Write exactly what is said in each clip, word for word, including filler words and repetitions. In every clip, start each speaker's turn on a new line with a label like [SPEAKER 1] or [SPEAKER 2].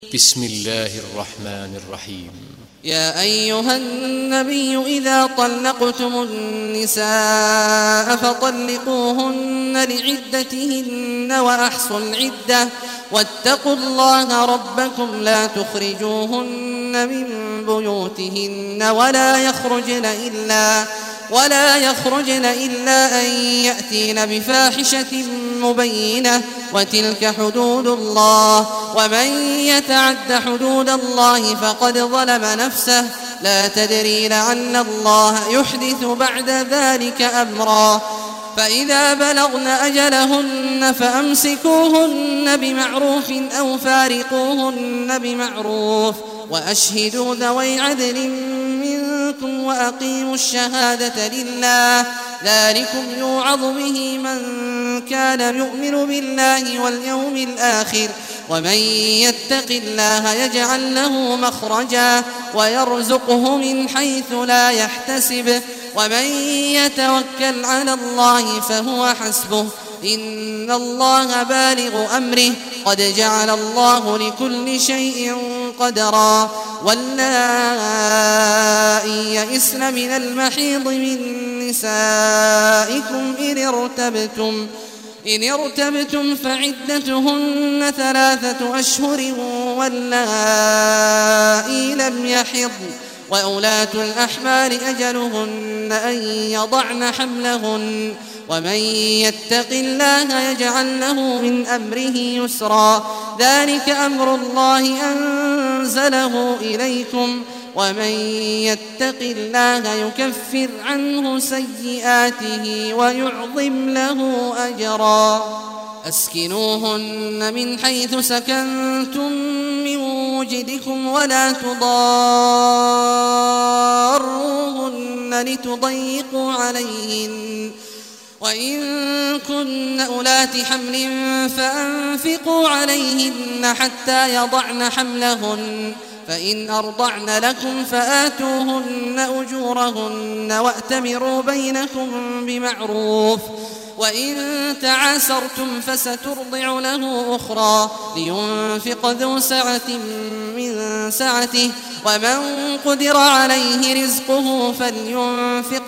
[SPEAKER 1] بسم الله الرحمن الرحيم.
[SPEAKER 2] يا أيها النبي إذا طلقتم النساء فطلقوهن لعدتهن وأحصوا العدة واتقوا الله ربكم لا تخرجوهن من بيوتهن ولا يخرجن إلا ولا يخرجن إلا أن يأتين بفاحشة مبينة وتلك حدود الله ومن يتعد حدود الله فقد ظلم نفسه لا تدري لعل الله يحدث بعد ذلك أمرا فإذا بلغن أجلهن فأمسكوهن بمعروف أو فارقوهن بمعروف وأشهدوا ذوي عدل منكم وأقيموا الشهادة لله ذلكم يوعظ به من كان يؤمن بالله واليوم الآخر ومن يتق الله يجعل له مخرجا ويرزقه من حيث لا يحتسب ومن يتوكل على الله فهو حسبه إن الله بالغ أمره قد جعل الله لكل شيء قدرا واللائي يئسن من المحيض من نسائكم إن ارتبتم إن ارتبتم فعدتهن ثلاثة أشهر واللائي لم يحضن وأولاة الأحمال أجلهن أن يضعن حملهن ومن يتق الله يجعل له من أمره يسرا ذلك أمر الله أنزله إليكم ومن يتق الله يكفر عنه سيئاته ويعظم له أجرا أسكنوهن من حيث سكنتم من وجدكم ولا تضاروهن لتضيقوا عليهن وإن كن أولات حمل فأنفقوا عليهن حتى يضعن حملهن فإن أرضعن لكم فآتوهن أجورهن وأتمروا بينكم بمعروف وإن تعاسرتم فسترضع له أخرى لينفق ذو سعة من سعته ومن قدر عليه رزقه فلينفق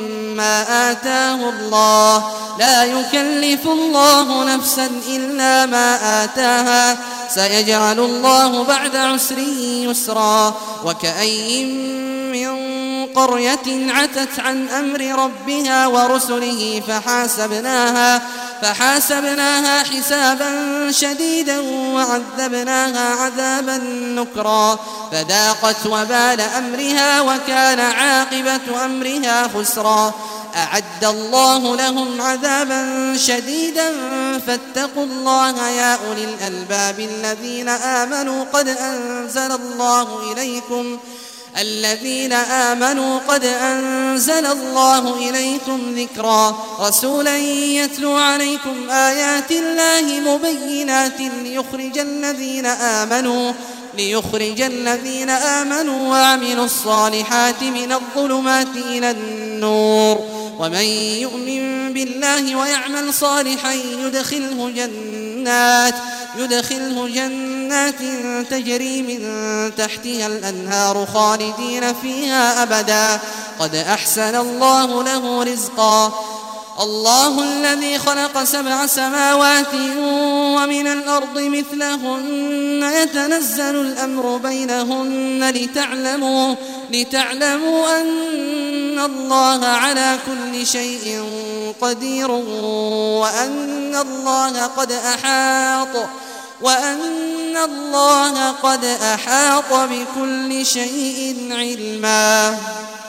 [SPEAKER 2] مما آتاه الله لا يكلف الله نفسا إلا ما آتاها سيجعل الله بعد عسر يسرا وكأي من قرية عتت عن أمر ربها ورسله فحاسبناها فحاسبناها حسابا شديدا وعذبناها عذابا نكرا فذاقت وبال أمرها وكان عاقبة أمرها خسرا أعد الله لهم عذابا شديدا فاتقوا الله يا أولي الألباب الذين آمنوا قد أنزل الله إليكم الذين آمنوا قد أنزل الله إليكم ذكرا رسولا يتلو عليكم آيات الله مبينات ليخرج الذين آمنوا ليخرج الذين آمنوا وعملوا الصالحات من الظلمات إلى النور ومن يؤمن بالله ويعمل صالحا يدخله جنات يدخله جنات تجري من تحتها الأنهار خالدين فيها أبدا قد أحسن الله له رزقا الله الذي خلق سبع سماوات ومن الأرض مثلهن يتنزل الأمر بينهن لتعلموا لتعلموا أن الله على كل شيء قدير وأن الله قد أحاط وأن الله قد أحاط بكل شيء علما.